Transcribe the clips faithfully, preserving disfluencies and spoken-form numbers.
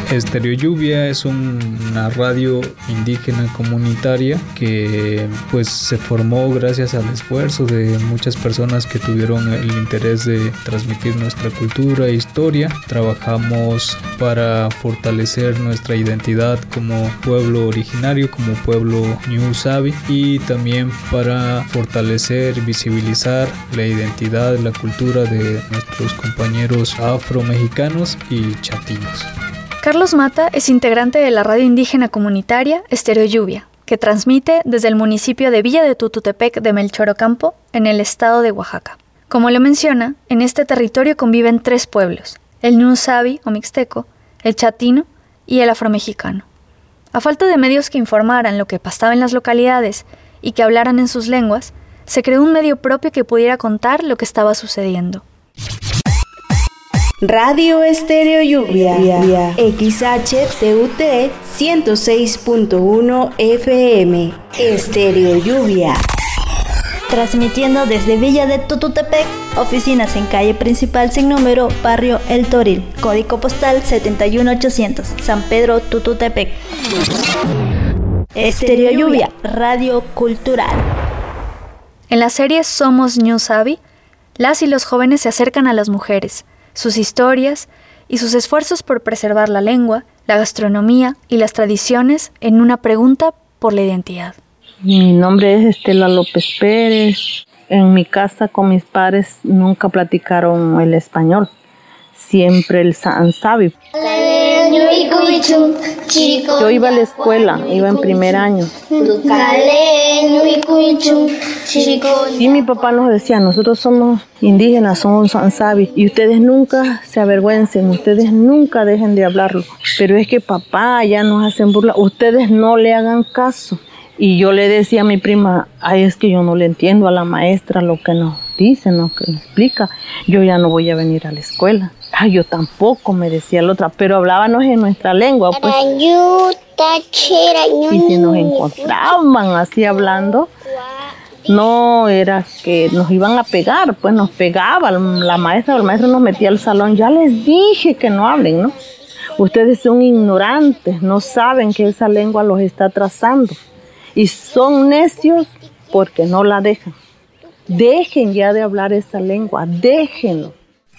Estéreo Lluvia es un, una radio indígena comunitaria que pues se formó gracias al esfuerzo de muchas personas que tuvieron el interés de transmitir nuestra cultura e historia. Trabajamos para fortalecer nuestra identidad como pueblo originario, como pueblo Ñu Sabi, y también para fortalecer y visibilizar la identidad, la cultura de nuestros compañeros afromexicanos y chatinos. Carlos Mata es integrante de la radio indígena comunitaria Estéreo Lluvia, que transmite desde el municipio de Villa de Tututepec de Melchor Ocampo, en el estado de Oaxaca. Como lo menciona, en este territorio conviven tres pueblos, el Ñu Sabi o mixteco, el chatino y el afromexicano. A falta de medios que informaran lo que pasaba en las localidades y que hablaran en sus lenguas, se creó un medio propio que pudiera contar lo que estaba sucediendo. Radio Estéreo Lluvia, X H T U T ciento seis punto uno F M, Estéreo Lluvia. Transmitiendo desde Villa de Tututepec, oficinas en calle principal sin número, barrio El Toril, código postal setenta y uno ochocientos, San Pedro, Tututepec. Estéreo Lluvia, radio cultural. En la serie Somos Ñu Sabi, las y los jóvenes se acercan a las mujeres, sus historias y sus esfuerzos por preservar la lengua, la gastronomía y las tradiciones en una pregunta por la identidad. Mi nombre es Estela López Pérez. En mi casa con mis padres nunca platicaron el español, siempre el San Sabi. Yo iba a la escuela, iba en primer año. Y mi papá nos decía, nosotros somos indígenas, somos San Sabi, y ustedes nunca se avergüencen, ustedes nunca dejen de hablarlo. Pero es que papá, ya nos hacen burla, ustedes no le hagan caso. Y yo le decía a mi prima, ay, es que yo no le entiendo a la maestra lo que nos dice, lo que nos explica. Yo ya no voy a venir a la escuela. Ay, yo tampoco, me decía la otra, pero hablábamos en nuestra lengua, pues. Y si nos encontraban así hablando, no era que nos iban a pegar, pues nos pegaba la maestra, el maestro nos metía al salón. Ya les dije que no hablen, ¿no? Ustedes son ignorantes, no saben que esa lengua los está atrasando. Y son necios porque no la dejan. Dejen ya de hablar esa lengua, déjenlo.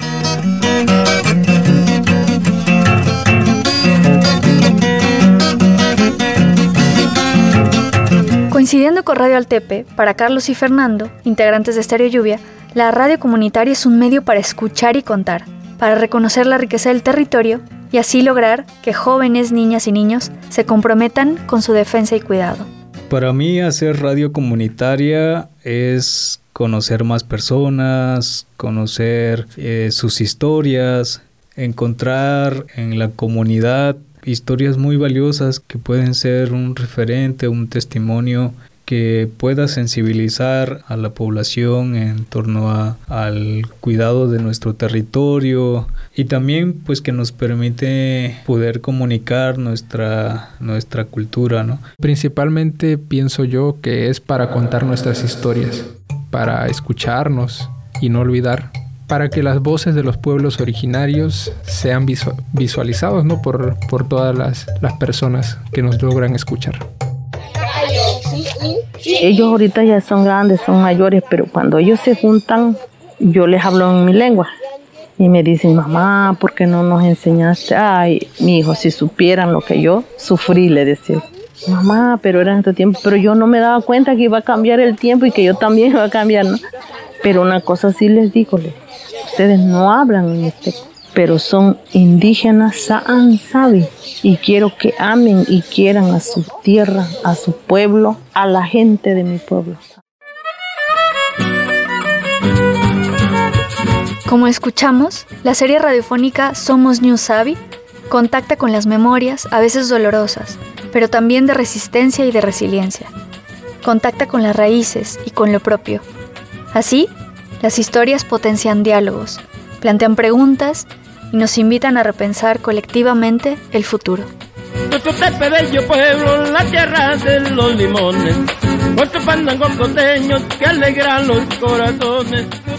Coincidiendo con Radio Altepe, para Carlos y Fernando, integrantes de Estéreo Lluvia, la radio comunitaria es un medio para escuchar y contar, para reconocer la riqueza del territorio y así lograr que jóvenes, niñas y niños se comprometan con su defensa y cuidado. Para mí, hacer radio comunitaria es conocer más personas, conocer eh, sus historias, encontrar en la comunidad historias muy valiosas que pueden ser un referente, un testimonio que pueda sensibilizar a la población en torno a, al cuidado de nuestro territorio y también pues que nos permite poder comunicar nuestra, nuestra cultura, ¿no? Principalmente pienso yo que es para contar nuestras historias, para escucharnos y no olvidar, para que las voces de los pueblos originarios sean visu- visualizados, ¿no? por, por todas las, las personas que nos logran escuchar. Ellos ahorita ya son grandes, son mayores, pero cuando ellos se juntan, yo les hablo en mi lengua. Y me dicen, mamá, ¿por qué no nos enseñaste? Ay, mi hijo, si supieran lo que yo sufrí, le decía. Mamá, pero era en este tiempo. Pero yo no me daba cuenta que iba a cambiar el tiempo y que yo también iba a cambiar, ¿no? Pero una cosa sí les digo, ustedes no hablan en este, pero son indígenas San Sabi. Y quiero que amen y quieran a su tierra, a su pueblo, a la gente de mi pueblo. Como escuchamos, la serie radiofónica Somos Ñu Sabi contacta con las memorias, a veces dolorosas, pero también de resistencia y de resiliencia. Contacta con las raíces y con lo propio. Así, las historias potencian diálogos, plantean preguntas y nos invitan a repensar colectivamente el futuro. Tututepec, bello pueblo, la tierra de los limones, cuántos pandango costeños que alegran los corazones.